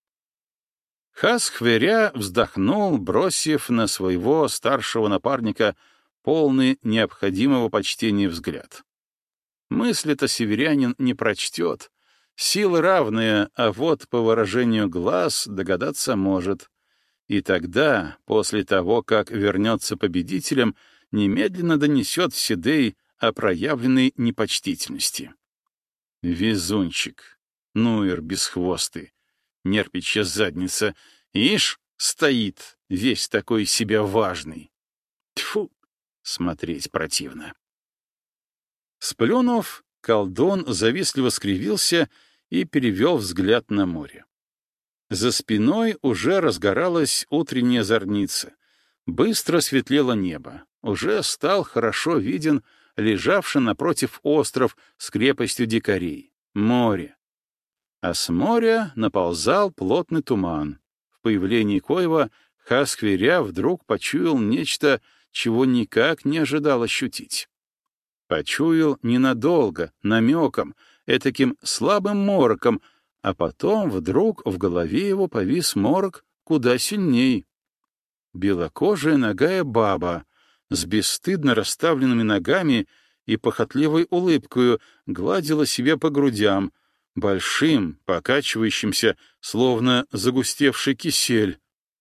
Хасхверя вздохнул, бросив на своего старшего напарника полный необходимого почтения взгляд. Мысли-то северянин не прочтет. Силы равные, а вот по выражению глаз догадаться может. И тогда, после того, как вернется победителем, немедленно донесет Сидей о проявленной непочтительности. Везунчик, нуер бесхвостый, нерпичья задница, ишь, стоит, весь такой себя важный. Тьфу, смотреть противно. Сплюнув, колдун завистливо скривился и перевел взгляд на море. За спиной уже разгоралась утренняя зорница. Быстро светлело небо. Уже стал хорошо виден лежавший напротив остров с крепостью дикарей — море. А с моря наползал плотный туман. В появлении коего Хасхверя вдруг почуял нечто, чего никак не ожидал ощутить. Почуял ненадолго, намеком, этаким слабым мороком, а потом вдруг в голове его повис морок куда сильней. Белокожая нагая баба с бесстыдно расставленными ногами и похотливой улыбкою гладила себя по грудям, большим, покачивающимся, словно загустевший кисель.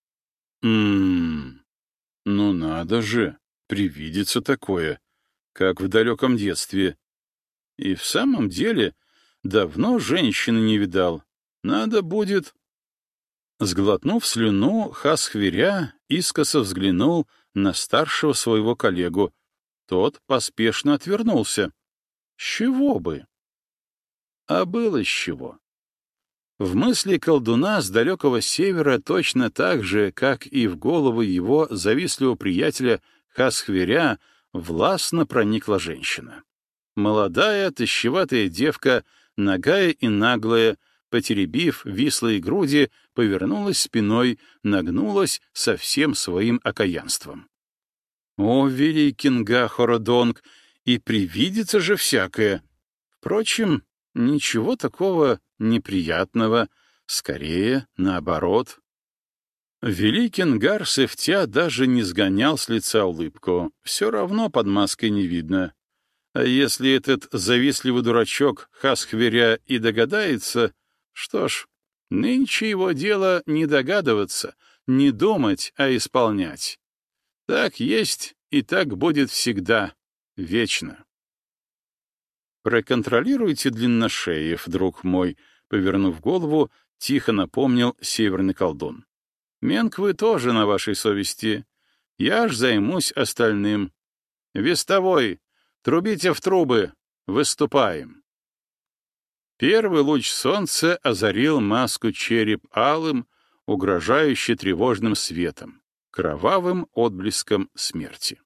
Ммм, ну надо же, привидится такое, как в далеком детстве. И в самом деле давно женщины не видал. Надо будет... Сглотнув слюну, Хасхверя искоса взглянул на старшего своего коллегу. Тот поспешно отвернулся. С чего бы? А было с чего. В мысли колдуна с далекого севера точно так же, как и в голову его завистливого приятеля Хасхверя, властно проникла женщина. Молодая, тощеватая девка, нагая и наглая, потеребив вислые груди, повернулась спиной, нагнулась со всем своим окаянством. О, великий Нга-Хородонг, и привидится же всякое! Впрочем, ничего такого неприятного, скорее наоборот. Великий Нгар Сефтя даже не сгонял с лица улыбку, все равно под маской не видно. А если этот завистливый дурачок Хасхверя и догадается, что ж, нынче его дело не догадываться, не думать, а исполнять. Так есть и так будет всегда, вечно. Проконтролируйте длинношеев, друг мой, повернув голову, тихо напомнил северный колдун. Менквы тоже на вашей совести. Я ж займусь остальным. Вестовой, трубите в трубы, выступаем. Первый луч солнца озарил маску череп алым, угрожающе тревожным светом, кровавым отблеском смерти.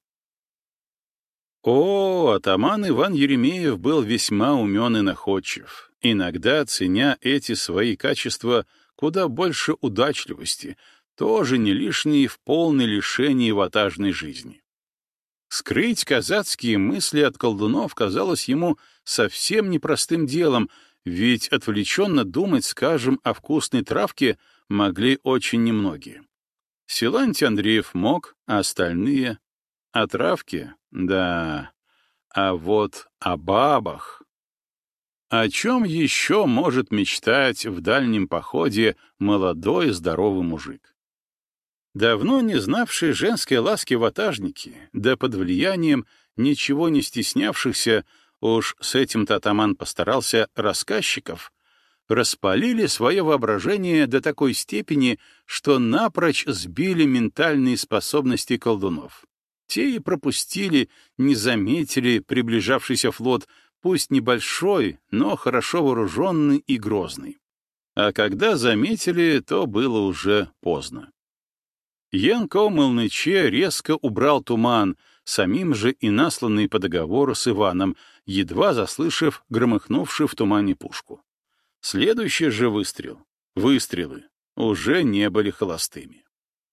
О, атаман Иван Еремеев был весьма умен и находчив, иногда ценя эти свои качества куда больше удачливости, тоже не лишние в полной лишении ватажной жизни. Скрыть казацкие мысли от колдунов казалось ему совсем непростым делом, ведь отвлеченно думать, скажем, о вкусной травке могли очень немногие. Силантий Андреев мог, а остальные — о травке, да, а вот о бабах. О чем еще может мечтать в дальнем походе молодой здоровый мужик? Давно не знавшие женской ласки ватажники, да под влиянием ничего не стеснявшихся, уж с этим-то атаман постарался, рассказчиков, распалили свое воображение до такой степени, что напрочь сбили ментальные способности колдунов. Те и пропустили, не заметили приближавшийся флот, пусть небольшой, но хорошо вооруженный и грозный. А когда заметили, то было уже поздно. Янко Мелныче резко убрал туман, самим же и насланный по договору с Иваном, едва заслышав громыхнувшую в тумане пушку. Следующий же выстрел, выстрелы, уже не были холостыми.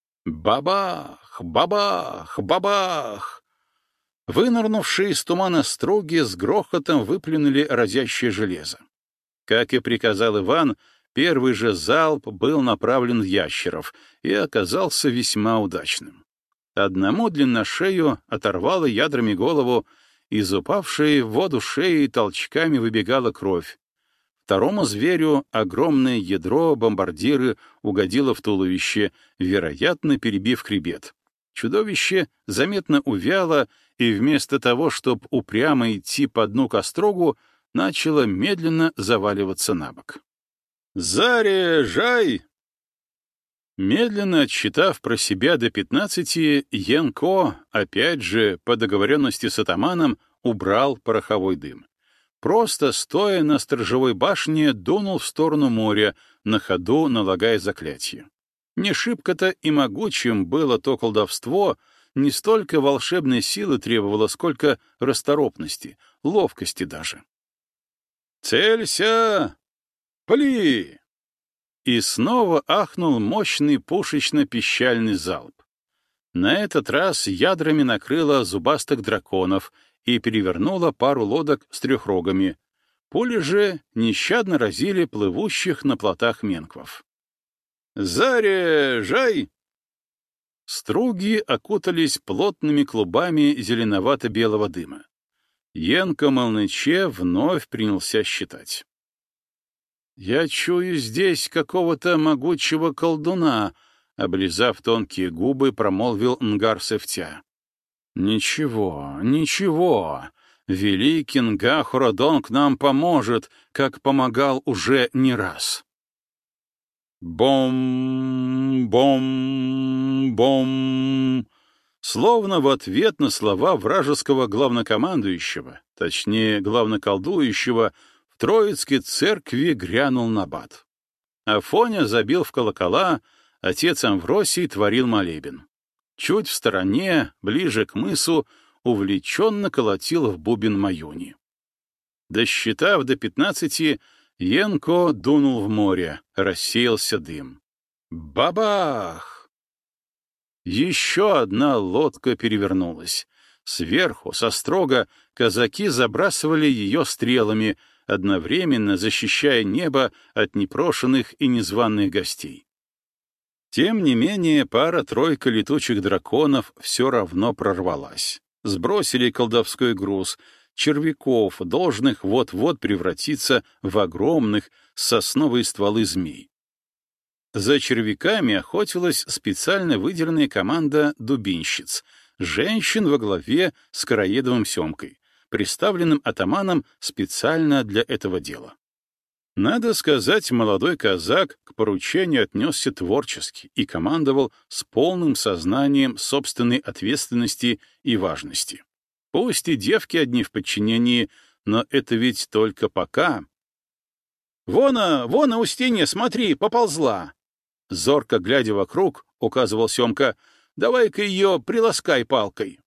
Бабах! Бабах! Бабах! Вынырнувшие из тумана струги с грохотом выплюнули разящее железо. Как и приказал Иван, первый же залп был направлен в ящеров и оказался весьма удачным. Одному длинношею оторвало ядрами голову, из упавшей в воду шеи толчками выбегала кровь. Второму зверю огромное ядро бомбардиры угодило в туловище, вероятно, перебив хребет. Чудовище заметно увяло, и вместо того, чтобы упрямо идти по дну к острогу, начало медленно заваливаться на бок. «Заряжай!» Медленно отсчитав про себя до пятнадцати, Янко, опять же, по договоренности с атаманом, убрал пороховой дым. Просто, стоя на сторожевой башне, дунул в сторону моря, на ходу налагая заклятие. Не шибко-то и могучим было то колдовство, не столько волшебной силы требовало, сколько расторопности, ловкости даже. «Целься! Пли!» И снова ахнул мощный пушечно-пищальный залп. На этот раз ядрами накрыло зубастых драконов и перевернуло пару лодок с трехрогами. Пули же нещадно разили плывущих на плотах менквов. «Заряжай!» Струги окутались плотными клубами зеленовато-белого дыма. Янко Мелныче вновь принялся считать. «Я чую здесь какого-то могучего колдуна», — облизав тонкие губы, промолвил Нгар Сефтя. «Ничего, ничего. Великий Нга-Хорадонг нам поможет, как помогал уже не раз». Бом, бом, бом. Словно в ответ на слова вражеского главнокомандующего, точнее, главноколдующего, в Троицкой церкви грянул набат. Афоня забил в колокола, отец Амвросий творил молебен. Чуть в стороне, ближе к мысу, увлеченно колотил в бубен Маюни. Досчитав до пятнадцати, Янко дунул в море, рассеялся дым. Бабах! Еще одна лодка перевернулась. Сверху, со строга, казаки забрасывали ее стрелами, одновременно защищая небо от непрошенных и незваных гостей. Тем не менее, пара-тройка летучих драконов все равно прорвалась. Сбросили колдовской груз — червяков, должных вот-вот превратиться в огромных сосновые стволы змей. За червяками охотилась специально выделенная команда дубинщиц, женщин во главе с Короедовым Семкой, представленным атаманом специально для этого дела. Надо сказать, молодой казак к поручению отнесся творчески и командовал с полным сознанием собственной ответственности и важности. Пусть и девки одни в подчинении, но это ведь только пока. «Вона, вона, Устинья, смотри, поползла!» Зорко глядя вокруг, указывал Семка, «давай-ка ее приласкай палкой».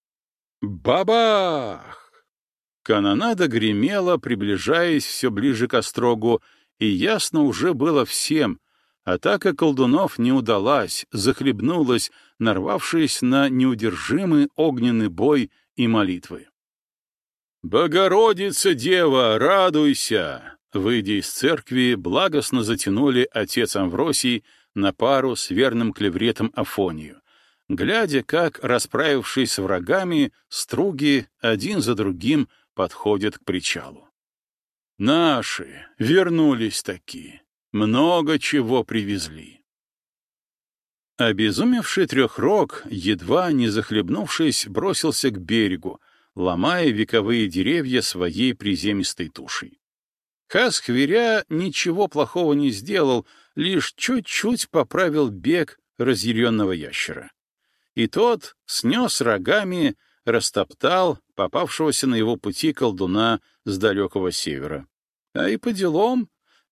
Бабах! Канонада гремела, приближаясь все ближе к острогу, и ясно уже было всем. Атака колдунов не удалась, захлебнулась, нарвавшись на неудержимый огненный бой и молитвы. «Богородица, дева, радуйся!» Выйдя из церкви, благостно затянули отец Амвросий на пару с верным клевретом Афонию, глядя, как, расправившись с врагами, струги один за другим подходят к причалу. «Наши вернулись таки, много чего привезли». Обезумевший трехрог, едва не захлебнувшись, бросился к берегу, ломая вековые деревья своей приземистой тушей. Хас-хверя ничего плохого не сделал, лишь чуть-чуть поправил бег разъяренного ящера. И тот снес рогами, растоптал попавшегося на его пути колдуна с далекого севера. А и по делам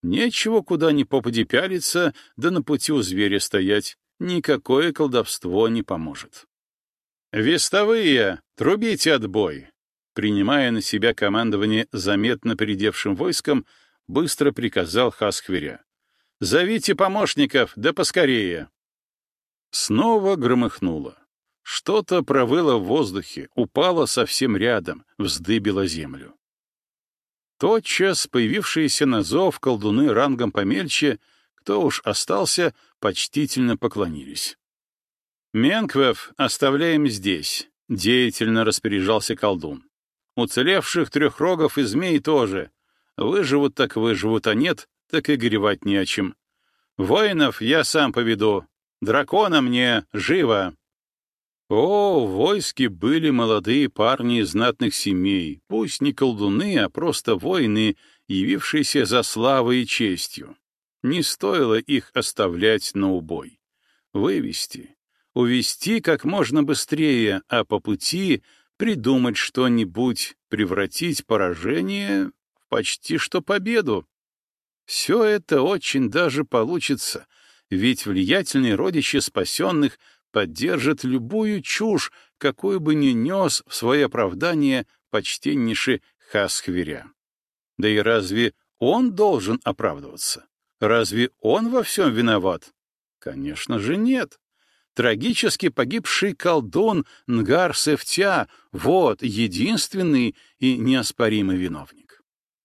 Нечего куда ни попади пялиться, да на пути у зверя стоять. Никакое колдовство не поможет. «Вестовые, трубите отбой!» Принимая на себя командование заметно передевшим войском, быстро приказал Хасхверя. «Зовите помощников, да поскорее!» Снова громыхнуло. Что-то провыло в воздухе, упало совсем рядом, вздыбило землю. Тотчас появившиеся на зов колдуны рангом помельче, кто уж остался, почтительно поклонились. «Менквев оставляем здесь», — деятельно распоряжался колдун. «Уцелевших трехрогов и змей тоже. Выживут так выживут, а нет, так и горевать не о чем. Воинов я сам поведу. Дракона мне живо!» О, в войске были молодые парни из знатных семей, пусть не колдуны, а просто воины, явившиеся за славой и честью. Не стоило их оставлять на убой. Вывести, увести как можно быстрее, а по пути придумать что-нибудь, превратить поражение в почти что победу. Все это очень даже получится, ведь влиятельные родичи спасенных поддержат любую чушь, какую бы ни нес в свое оправдание почтеннейший Хасхверя. Да и разве он должен оправдываться? Разве он во всем виноват? Конечно же нет. Трагически погибший колдун Нгар Сефтя — вот единственный и неоспоримый виновник.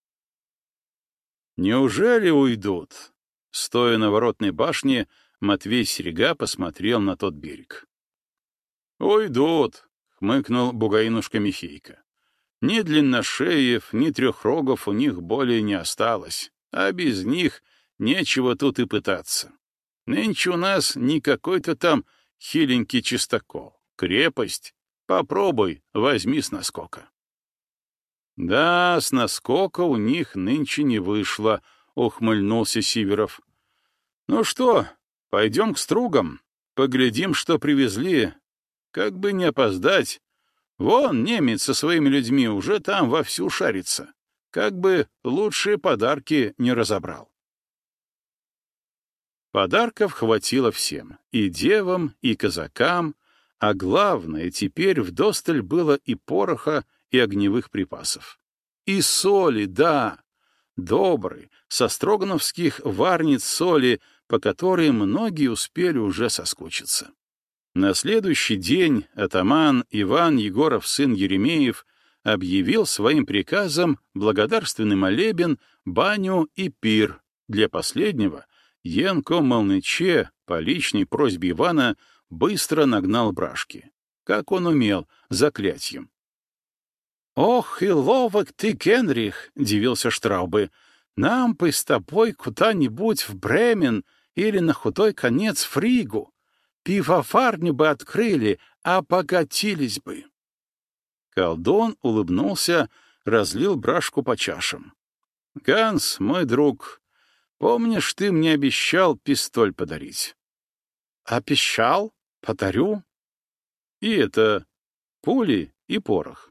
Неужели уйдут? Стоя на воротной башне, Матвей Серега посмотрел на тот берег. «Уйдут», — хмыкнул бугаинушка Михейка. «Ни длинношеев, ни трехрогов у них более не осталось, а без них нечего тут и пытаться. Нынче у нас не какой-то там хиленький чистокол, крепость. Попробуй, возьми с наскока». «Да, с наскока у них нынче не вышло», — ухмыльнулся Сиверов. «Ну что, пойдем к стругам, поглядим, что привезли. Как бы не опоздать. Вон немец со своими людьми уже там вовсю шарится. Как бы лучшие подарки не разобрал». Подарков хватило всем, и девам, и казакам, а главное, теперь вдосталь было и пороха, и огневых припасов. И соли, да, доброй, со строгановских варниц соли, по которой многие успели уже соскучиться. На следующий день атаман Иван Егоров, сын Еремеев, объявил своим приказом благодарственный молебен, баню и пир. Для последнего Янко Молныче по личной просьбе Ивана быстро нагнал брашки, как он умел, заклятьем. «Ох, и ловок ты, Генрих!» — дивился Штраубе. «Нам бы с тобой куда-нибудь в Бремен или на худой конец в Ригу. Пивоварню бы открыли, обогатились бы». Колдун улыбнулся, разлил брашку по чашам. «Ганс, мой друг, помнишь, ты мне обещал пистоль подарить?» «Обещал? Подарю?» «И это пули и порох».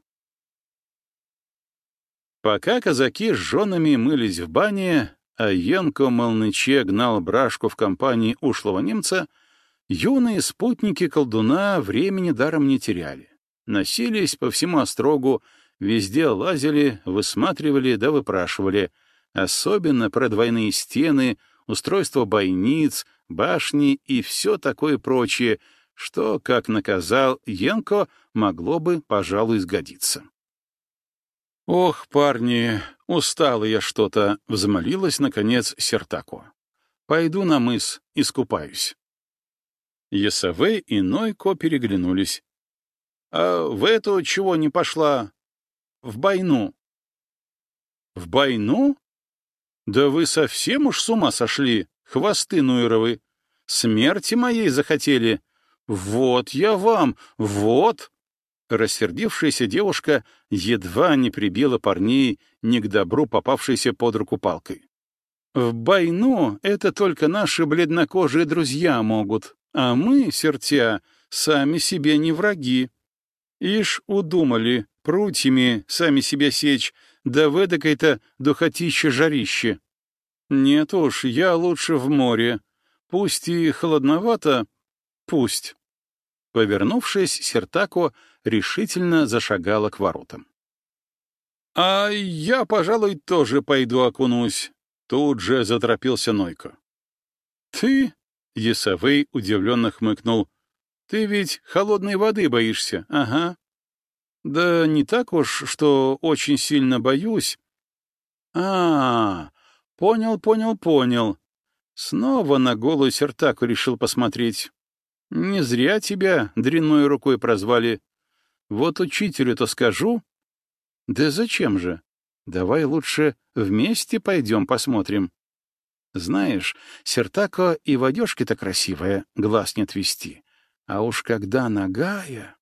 Пока казаки с женами мылись в бане, а Янко Молныче гнал брашку в компании ушлого немца, юные спутники колдуна времени даром не теряли. Носились по всему острогу, везде лазили, высматривали да выпрашивали, особенно про двойные стены, устройство бойниц, башни и все такое прочее, что, как наказал Янко, могло бы, пожалуй, сгодиться. «Ох, парни, устала я что-то», — взмолилась, наконец, Сертако. «Пойду на мыс, искупаюсь». Ясавей и Нойко переглянулись. «А в эту чего не пошла? В бойну». «В бойну? Да вы совсем уж с ума сошли, хвосты Нуеровы. Смерти моей захотели. Вот я вам, вот!» Рассердившаяся девушка едва не прибила парней не к добру попавшейся под руку палкой. «В бойну это только наши бледнокожие друзья могут, а мы, сертя, сами себе не враги. Ишь удумали прутьями сами себя сечь, да в эдакой-то духотище-жарище». Нет уж, я лучше в море. Пусть и холодновато, пусть. Повернувшись, Сертако решительно зашагала к воротам. «А я, пожалуй, тоже пойду окунусь», — тут же заторопился Нойко. «Ты?» — Есавей удивленно хмыкнул. «Ты ведь холодной воды боишься, ага». «Да не так уж, что очень сильно боюсь». «А, понял, понял, понял». Снова на голую Сертаку решил посмотреть. «Не зря тебя дрянной рукой прозвали. Вот учителю-то скажу». «Да зачем же? Давай лучше вместе пойдем посмотрим». Знаешь, Сертако и в одежке-то красивая, глаз не отвести. А уж когда нагая...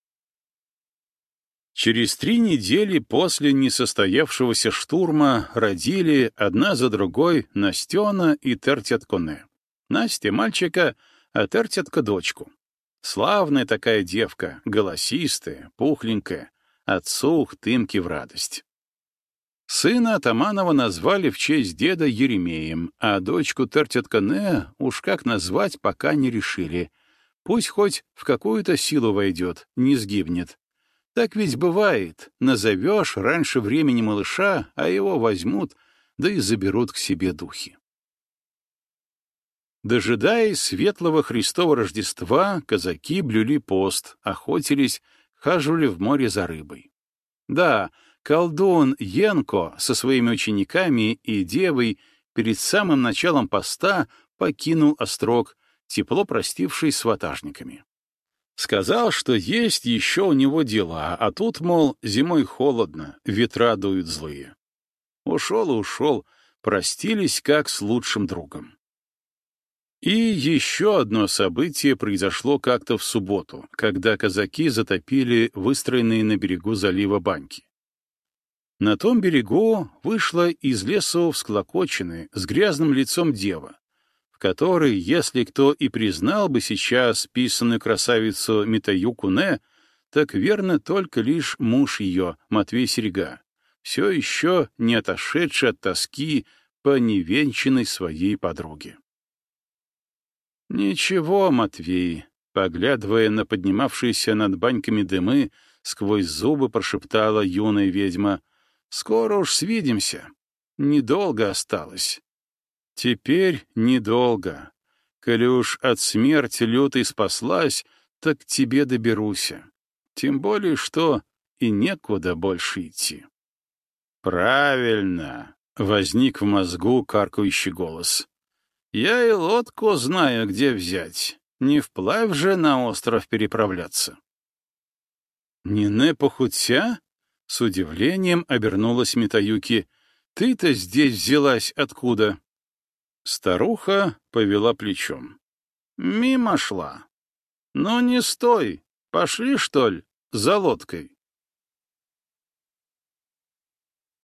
Через три недели после несостоявшегося штурма родили одна за другой Настена и Тертятконе. Настя — мальчика, а Тертятка — дочку. Славная такая девка, голосистая, пухленькая, отцу Хтымки в радость. Сына Атаманова назвали в честь деда Еремеем, а дочку Тертятконе уж как назвать пока не решили. Пусть хоть в какую-то силу войдет, не сгибнет. Так ведь бывает, назовешь раньше времени малыша, а его возьмут, да и заберут к себе духи. Дожидаясь светлого Христова Рождества, казаки блюли пост, охотились, хаживали в море за рыбой. Да, колдун Янко со своими учениками и девой перед самым началом поста покинул острог, тепло простившись с ватажниками. Сказал, что есть еще у него дела, а тут, мол, зимой холодно, ветра дуют злые. Ушел и ушел, простились как с лучшим другом. И еще одно событие произошло как-то в субботу, когда казаки затопили выстроенные на берегу залива баньки. На том берегу вышла из лесу всклокоченная, с грязным лицом дева, в которой, если кто и признал бы сейчас писаную красавицу Митаю Куне, так верно только лишь муж ее, Матвей Серега, все еще не отошедший от тоски по невенчанной своей подруге. «Ничего, Матвей», — поглядывая на поднимавшиеся над баньками дымы, сквозь зубы прошептала юная ведьма, «скоро уж свидимся. Недолго осталось». «Теперь недолго. Коли уж от смерти лютой спаслась, так к тебе доберуся. Тем более, что и некуда больше идти». «Правильно», — возник в мозгу каркающий голос. «Я и лодку знаю, где взять. Не вплавь же на остров переправляться». «Нине Похутя?» — с удивлением обернулась Митаюки. «Ты-то здесь взялась откуда?» Старуха повела плечом. «Мимо шла. Ну не стой, пошли, что ли, за лодкой».